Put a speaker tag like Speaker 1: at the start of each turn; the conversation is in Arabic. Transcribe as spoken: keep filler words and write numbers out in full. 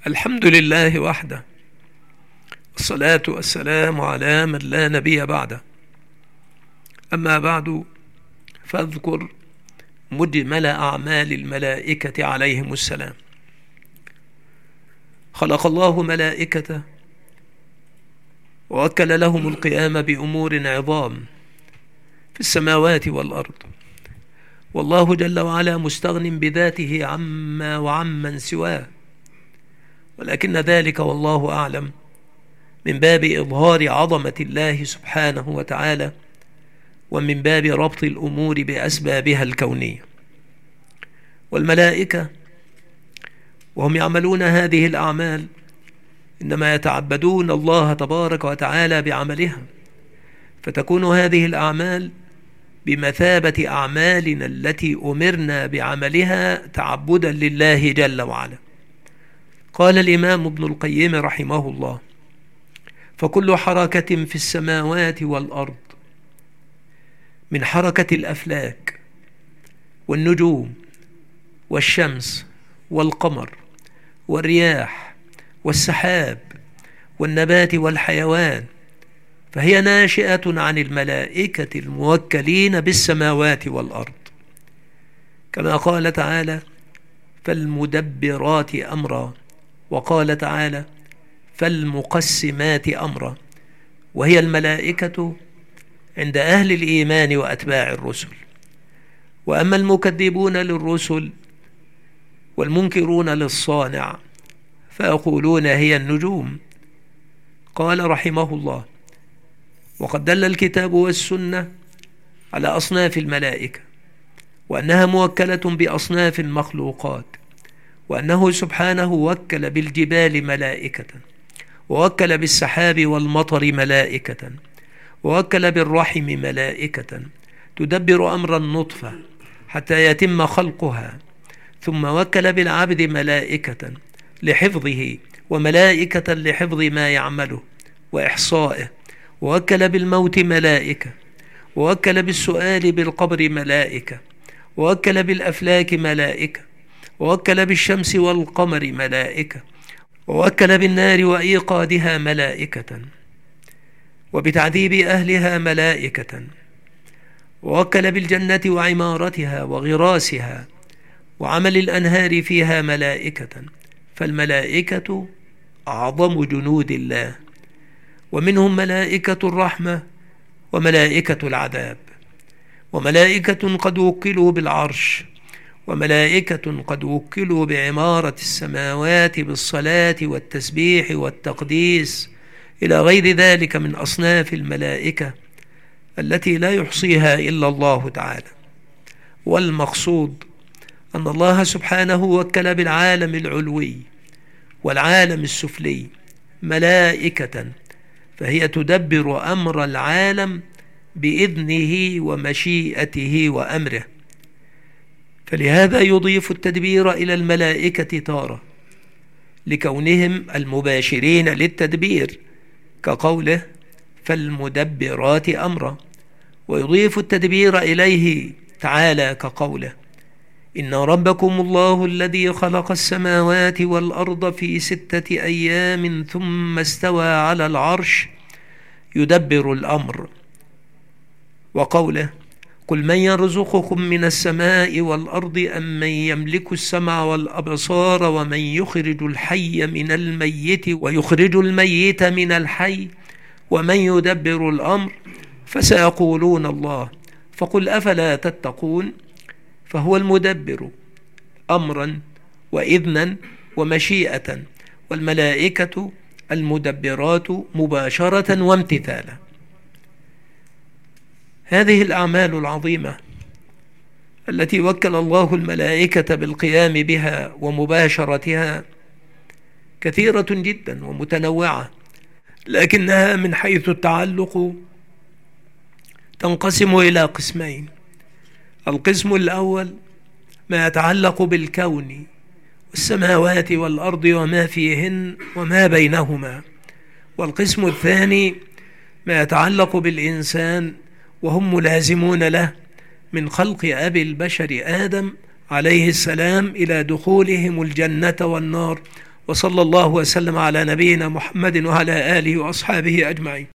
Speaker 1: الحمد لله وحده، الصلاة والسلام على من لا نبي بعده. أما بعد، فاذكر مجمل أعمال الملائكة عليهم السلام. خلق الله ملائكته ووكل لهم القيام بأمور عظام في السماوات والأرض، والله جل وعلا مستغن بذاته عما وعمن سواه، ولكن ذلك والله أعلم من باب إظهار عظمة الله سبحانه وتعالى، ومن باب ربط الأمور بأسبابها الكونية. والملائكة وهم يعملون هذه الأعمال إنما يتعبدون الله تبارك وتعالى بعملها، فتكون هذه الأعمال بمثابة أعمالنا التي أمرنا بعملها تعبدا لله جل وعلا. قال الإمام ابن القيم رحمه الله: فكل حركة في السماوات والأرض من حركة الأفلاك والنجوم والشمس والقمر والرياح والسحاب والنبات والحيوان، فهي ناشئة عن الملائكة الموكلين بالسماوات والأرض، كما قال تعالى: فالمدبرات أمرا، وقال تعالى: فالمقسمات أمرا، وهي الملائكة عند أهل الإيمان وأتباع الرسل. وأما المكذبون للرسل والمنكرون للصانع فيقولون هي النجوم. قال رحمه الله: وقد دل الكتاب والسنة على أصناف الملائكة، وأنها موكلة بأصناف المخلوقات، وأنه سبحانه وكل بالجبال ملائكة، ووكل بالسحاب والمطر ملائكة، ووكل بالرحم ملائكة تدبر أمر النطفة حتى يتم خلقها، ثم وكل بالعبد ملائكة لحفظه، وملائكة لحفظ ما يعمله وإحصائه، ووكل بالموت ملائكة، ووكل بالسؤال بالقبر ملائكة، ووكل بالأفلاك ملائكة، ووكل بالشمس والقمر ملائكة، ووكل بالنار وإيقادها ملائكة، وبتعذيب أهلها ملائكة، ووكل بالجنة وعمارتها وغراسها وعمل الأنهار فيها ملائكة. فالملائكة أعظم جنود الله، ومنهم ملائكة الرحمة وملائكة العذاب، وملائكة قد وكلوا بالعرش، وملائكة قد وكلوا بعمارة السماوات بالصلاة والتسبيح والتقديس، إلى غير ذلك من أصناف الملائكة التي لا يحصيها إلا الله تعالى. والمقصود أن الله سبحانه وكل بالعالم العلوي والعالم السفلي ملائكة، فهي تدبر أمر العالم بإذنه ومشيئته وأمره، فلهذا يضيف التدبير إلى الملائكة تارة لكونهم المباشرين للتدبير، كقوله: فالمدبرات أمرا، ويضيف التدبير إليه تعالى كقوله: إن ربكم الله الذي خلق السماوات والأرض في ستة أيام ثم استوى على العرش يدبر الأمر، وقوله: قل من يرزقكم من السماء والأرض أم من يملك السمع والأبصار ومن يخرج الحي من الميت ويخرج الميت من الحي ومن يدبر الأمر، فسيقولون الله، فقل أفلا تتقون. فهو المدبر أمرا وإذنا ومشيئة، والملائكة المدبرات مباشرة وامتثالا. هذه الأعمال العظيمة التي وكل الله الملائكة بالقيام بها ومباشرتها كثيرة جدا ومتنوعة، لكنها من حيث التعلق تنقسم إلى قسمين. القسم الأول ما يتعلق بالكون والسماوات والأرض وما فيهن وما بينهما، والقسم الثاني ما يتعلق بالإنسان وهم ملازمون له من خلق أبي البشر آدم عليه السلام إلى دخولهم الجنة والنار وصلى الله وسلم على نبينا محمد وعلى آله وأصحابه أجمعين.